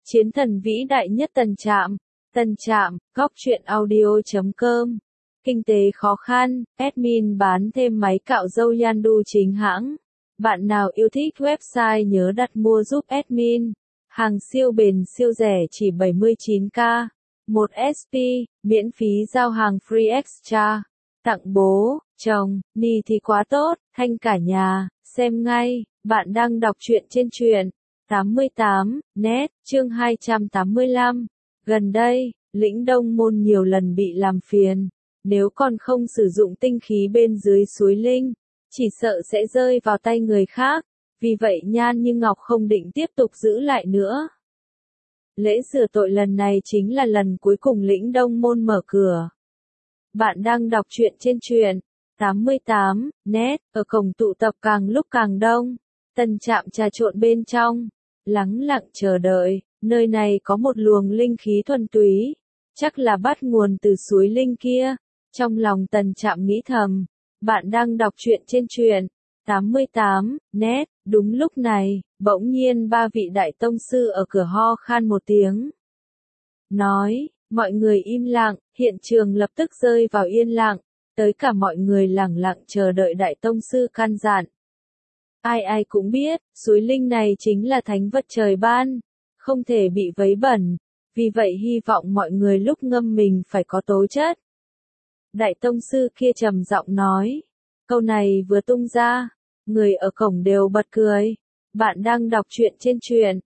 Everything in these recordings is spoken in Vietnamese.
Chiến thần vĩ đại nhất Tần Trạm. Tần Trạm, góc truyện audio.com. Kinh tế khó khăn, admin bán thêm máy cạo râu Yandu chính hãng. Bạn nào yêu thích website nhớ đặt mua giúp admin. Hàng siêu bền siêu rẻ chỉ 79k. 1 SP, miễn phí giao hàng free extra. Tặng bố, chồng, ni thì quá tốt, thanh cả nhà, xem ngay, bạn đang đọc truyện trên truyện 88, net, chương 285. Gần đây, Lĩnh Đông Môn nhiều lần bị làm phiền. Nếu còn không sử dụng tinh khí bên dưới suối linh, chỉ sợ sẽ rơi vào tay người khác. Vì vậy Nhan Như Ngọc không định tiếp tục giữ lại nữa. Lễ rửa tội lần này chính là lần cuối cùng Lĩnh Đông Môn mở cửa. Bạn đang đọc truyện trên truyện 88, net, ở cổng tụ tập càng lúc càng đông. Tần Trạm trà trộn bên trong, lắng lặng chờ đợi, nơi này có một luồng linh khí thuần túy, chắc là bắt nguồn từ suối linh kia. Trong lòng Tần Trạm nghĩ thầm, bạn đang đọc truyện trên truyện 88, net, đúng lúc này, bỗng nhiên ba vị đại tông sư ở cửa ho khan một tiếng. Nói, mọi người im lặng, hiện trường lập tức rơi vào yên lặng, tới cả mọi người lẳng lặng chờ đợi đại tông sư căn dặn. Ai ai cũng biết, suối linh này chính là thánh vật trời ban, không thể bị vấy bẩn, vì vậy hy vọng mọi người lúc ngâm mình phải có tố chất. Đại tông sư kia trầm giọng nói, câu này vừa tung ra, người ở cổng đều bật cười. Bạn đang đọc truyện trên truyện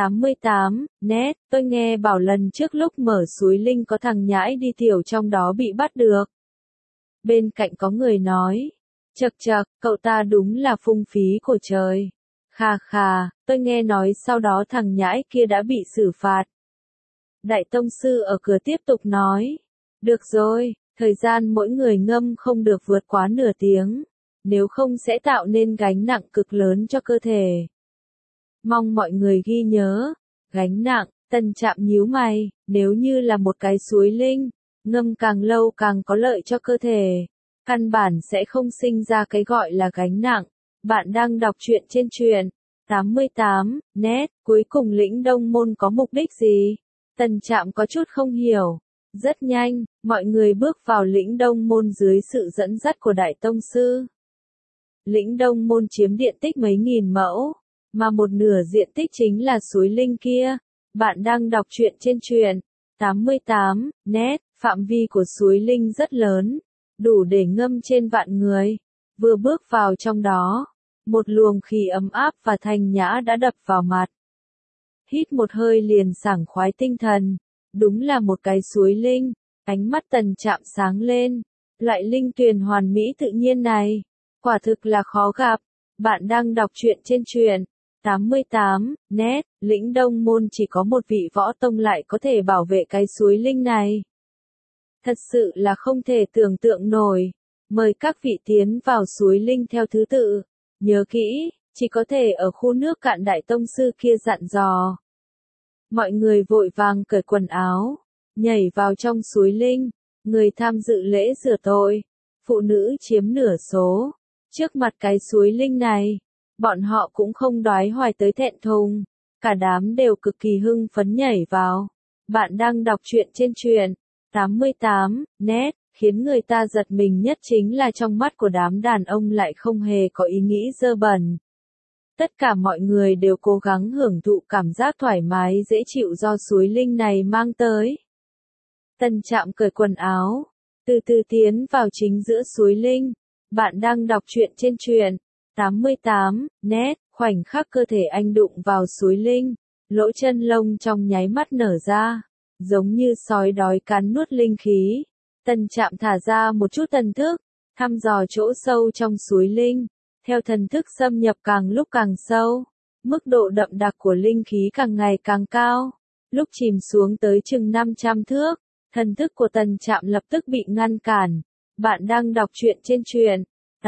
88, net, tôi nghe bảo lần trước lúc mở suối linh có thằng nhãi đi tiểu trong đó bị bắt được. Bên cạnh có người nói, chậc chậc, cậu ta đúng là phung phí của trời. Khà khà, tôi nghe nói sau đó thằng nhãi kia đã bị xử phạt. Đại tông sư ở cửa tiếp tục nói, được rồi, thời gian mỗi người ngâm không được vượt quá nửa tiếng, nếu không sẽ tạo nên gánh nặng cực lớn cho cơ thể. Mong mọi người ghi nhớ, gánh nặng. Tần Trạm nhíu mày, nếu như là một cái suối linh, ngâm càng lâu càng có lợi cho cơ thể, căn bản sẽ không sinh ra cái gọi là gánh nặng. Bạn đang đọc truyện trên truyện 88, net, cuối cùng Lĩnh Đông Môn có mục đích gì? Tần Trạm có chút không hiểu. Rất nhanh, mọi người bước vào Lĩnh Đông Môn dưới sự dẫn dắt của Đại Tông Sư. Lĩnh Đông Môn chiếm diện tích mấy nghìn mẫu, mà một nửa diện tích chính là suối linh kia. Bạn đang đọc truyện trên truyện 88, net, phạm vi của suối linh rất lớn, đủ để ngâm trên vạn người. Vừa bước vào trong đó, một luồng khí ấm áp và thanh nhã đã đập vào mặt. Hít một hơi liền sảng khoái tinh thần, đúng là một cái suối linh. Ánh mắt Tần Trạm sáng lên, loại linh tuyền hoàn mỹ tự nhiên này, quả thực là khó gặp. Bạn đang đọc truyện trên truyện 88, net, Lĩnh Đông Môn chỉ có một vị võ tông lại có thể bảo vệ cái suối linh này. Thật sự là không thể tưởng tượng nổi. Mời các vị tiến vào suối linh theo thứ tự. Nhớ kỹ, chỉ có thể ở khu nước cạn. Đại tông sư kia dặn dò. Mọi người vội vàng cởi quần áo, nhảy vào trong suối linh. Người tham dự lễ rửa tội, phụ nữ chiếm nửa số. Trước mặt cái suối linh này, bọn họ cũng không đoái hoài tới thẹn thùng, cả đám đều cực kỳ hưng phấn nhảy vào. Bạn đang đọc truyện trên truyện 88, net, khiến người ta giật mình nhất chính là trong mắt của đám đàn ông lại không hề có ý nghĩ dơ bẩn. Tất cả mọi người đều cố gắng hưởng thụ cảm giác thoải mái dễ chịu do suối linh này mang tới. Tần Trạm cởi quần áo, từ từ tiến vào chính giữa suối linh. Bạn đang đọc truyện trên truyện 88, net, khoảnh khắc cơ thể anh đụng vào suối linh, lỗ chân lông trong nháy mắt nở ra, giống như sói đói cắn nuốt linh khí. Tần Trạm thả ra một chút thần thức, thăm dò chỗ sâu trong suối linh. Theo thần thức xâm nhập càng lúc càng sâu, mức độ đậm đặc của linh khí càng ngày càng cao. Lúc chìm xuống tới chừng 500 thước, thần thức của Tần Trạm lập tức bị ngăn cản. Bạn đang đọc truyện trên truyện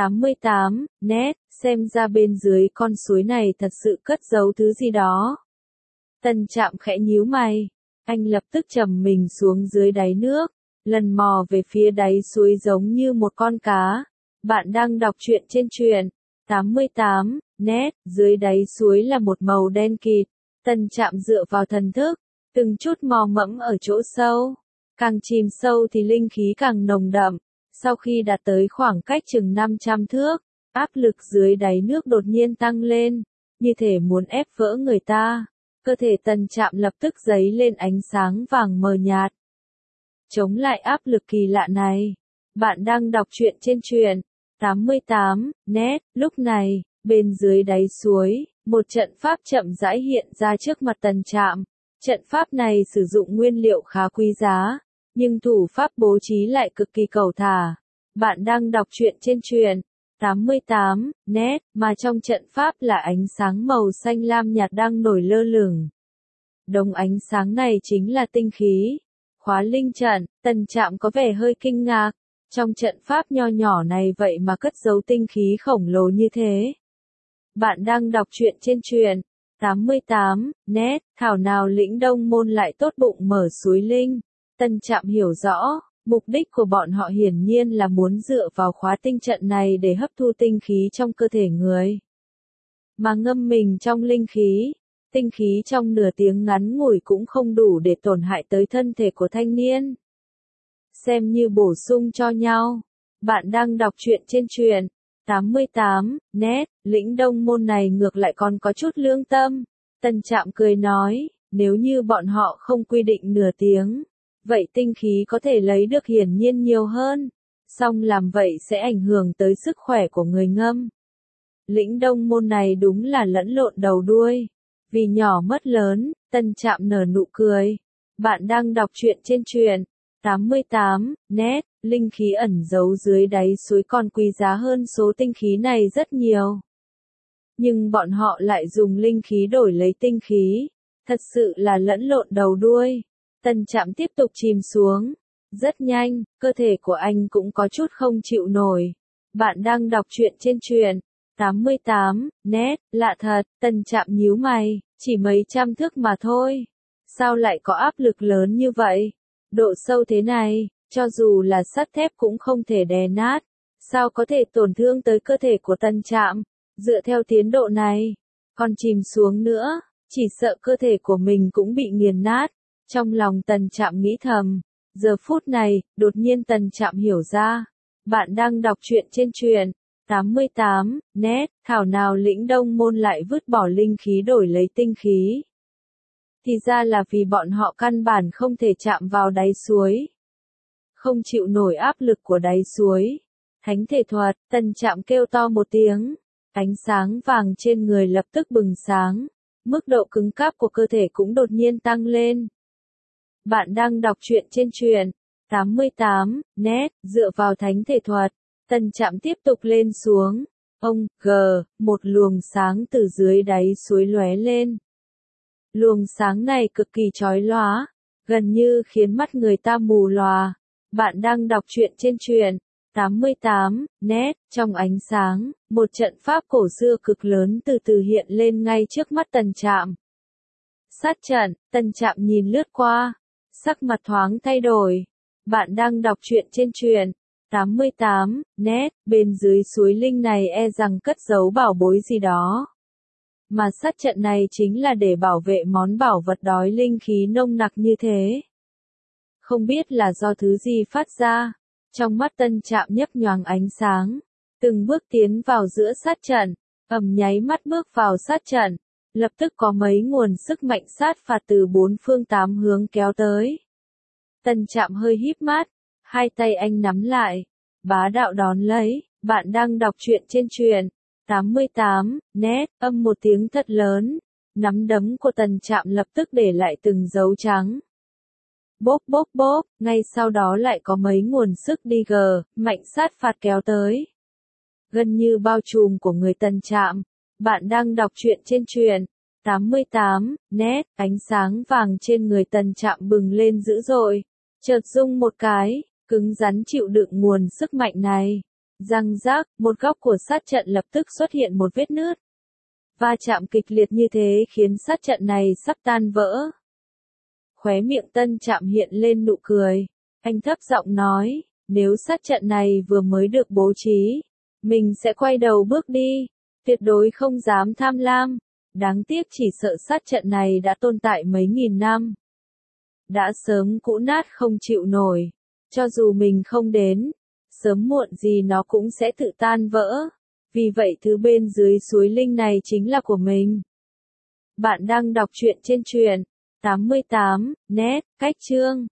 88, net, xem ra bên dưới con suối này thật sự cất giấu thứ gì đó. Tần Trạm khẽ nhíu mày, anh lập tức trầm mình xuống dưới đáy nước, lần mò về phía đáy suối giống như một con cá. Bạn đang đọc truyện trên truyện 88, net, dưới đáy suối là một màu đen kịt, Tân Trạm dựa vào thần thức, từng chút mò mẫm ở chỗ sâu. Càng chìm sâu thì linh khí càng nồng đậm. Sau khi đạt tới khoảng cách chừng 500 thước, áp lực dưới đáy nước đột nhiên tăng lên, như thể muốn ép vỡ người ta. Cơ thể Tân Trạm lập tức dấy lên ánh sáng vàng mờ nhạt. Chống lại áp lực kỳ lạ này. Bạn đang đọc truyện trên truyện 88 net. Lúc này, bên dưới đáy suối, một trận pháp chậm rãi hiện ra trước mặt Tân Trạm. Trận pháp này sử dụng nguyên liệu khá quý giá, nhưng thủ pháp bố trí lại cực kỳ cầu thả. Bạn đang đọc truyện trên truyện 88 net, mà trong trận pháp là ánh sáng màu xanh lam nhạt đang nổi lơ lửng. Đống ánh sáng này chính là tinh khí. Khóa linh trận. Tân Trạm có vẻ hơi kinh ngạc. Trong trận pháp nho nhỏ này vậy mà cất giấu tinh khí khổng lồ như thế. Bạn đang đọc truyện trên truyện 88 net, thảo nào Lĩnh Đông Môn lại tốt bụng mở suối linh. Tân Trạm hiểu rõ, mục đích của bọn họ hiển nhiên là muốn dựa vào khóa tinh trận này để hấp thu tinh khí trong cơ thể người. Mà ngâm mình trong linh khí, tinh khí trong nửa tiếng ngắn ngủi cũng không đủ để tổn hại tới thân thể của thanh niên. Xem như bổ sung cho nhau. Bạn đang đọc truyện trên truyện 88 net, Lĩnh Đông Môn này ngược lại còn có chút lương tâm. Tân Trạm cười nói, nếu như bọn họ không quy định nửa tiếng, vậy tinh khí có thể lấy được hiển nhiên nhiều hơn. Song làm vậy sẽ ảnh hưởng tới sức khỏe của người ngâm. Lĩnh Đông Môn này đúng là lẫn lộn đầu đuôi. Vì nhỏ mất lớn, Tân Trạm nở nụ cười. Bạn đang đọc truyện trên truyện 88 net, linh khí ẩn giấu dưới đáy suối còn quý giá hơn số tinh khí này rất nhiều. Nhưng bọn họ lại dùng linh khí đổi lấy tinh khí. Thật sự là lẫn lộn đầu đuôi. Tân Trạm tiếp tục chìm xuống. Rất nhanh, cơ thể của anh cũng có chút không chịu nổi. Bạn đang đọc truyện trên truyện 88 net, lạ thật. Tân Trạm nhíu mày, chỉ mấy trăm thước mà thôi. Sao lại có áp lực lớn như vậy? Độ sâu thế này, cho dù là sắt thép cũng không thể đè nát. Sao có thể tổn thương tới cơ thể của Tân Trạm? Dựa theo tiến độ này, còn chìm xuống nữa, chỉ sợ cơ thể của mình cũng bị nghiền nát. Trong lòng Tân Trạm nghĩ thầm. Giờ phút này, đột nhiên Tân Trạm hiểu ra. Bạn đang đọc truyện trên truyện 88 net, thảo nào Lĩnh Đông Môn lại vứt bỏ linh khí đổi lấy tinh khí. Thì ra là vì bọn họ căn bản không thể chạm vào đáy suối. Không chịu nổi áp lực của đáy suối. Thánh thể thuật. Tân Trạm kêu to một tiếng. Ánh sáng vàng trên người lập tức bừng sáng. Mức độ cứng cáp của cơ thể cũng đột nhiên tăng lên. Bạn đang đọc truyện trên truyện 88 net, dựa vào thánh thể thuật. Tân Trạm tiếp tục lên xuống. Một luồng sáng từ dưới đáy suối lóe lên. Luồng sáng này cực kỳ chói lóa, gần như khiến mắt người ta mù lòa. Bạn đang đọc truyện trên truyện 88 net, trong ánh sáng, một trận pháp cổ xưa cực lớn từ từ hiện lên ngay trước mắt Tân Trạm. Sát trận. Tân Trạm nhìn lướt qua, sắc mặt thoáng thay đổi. Bạn đang đọc truyện trên truyện 88 net, bên dưới suối linh này e rằng cất giấu bảo bối gì đó. Mà sát trận này chính là để bảo vệ món bảo vật đói linh khí nông nặc như thế. Không biết là do thứ gì phát ra. Trong mắt Tân Trạm nhấp nhoáng ánh sáng. Từng bước tiến vào giữa sát trận. Nháy mắt bước vào sát trận. Lập tức có mấy nguồn sức mạnh sát phạt từ bốn phương tám hướng kéo tới. Tân Trạm hơi híp mắt. Hai tay anh nắm lại. Bá đạo đón lấy. Bạn đang đọc truyện trên truyện 88 net, một tiếng thật lớn. Nắm đấm của Tân Trạm lập tức để lại từng dấu trắng. Bốp bốp bốp, ngay sau đó lại có mấy nguồn sức đi mạnh sát phạt kéo tới. Gần như bao trùm của người Tân Trạm. Bạn đang đọc truyện trên truyện 88 net, ánh sáng vàng trên người Tân Trạm bừng lên dữ dội. Chợt rung một cái, cứng rắn chịu đựng nguồn sức mạnh này. Răng rác, một góc của sát trận lập tức xuất hiện một vết nứt. Va chạm kịch liệt như thế khiến sát trận này sắp tan vỡ. Khóe miệng Tân Trạm hiện lên nụ cười. Anh thấp giọng nói, nếu sát trận này vừa mới được bố trí, mình sẽ quay đầu bước đi. Tuyệt đối không dám tham lam. Đáng tiếc chỉ sợ sát trận này đã tồn tại mấy nghìn năm. Đã sớm cũ nát không chịu nổi. Cho dù mình không đến, sớm muộn gì nó cũng sẽ tự tan vỡ. Vì vậy thứ bên dưới suối linh này chính là của mình. Bạn đang đọc truyện trên truyện 88 net cách chương.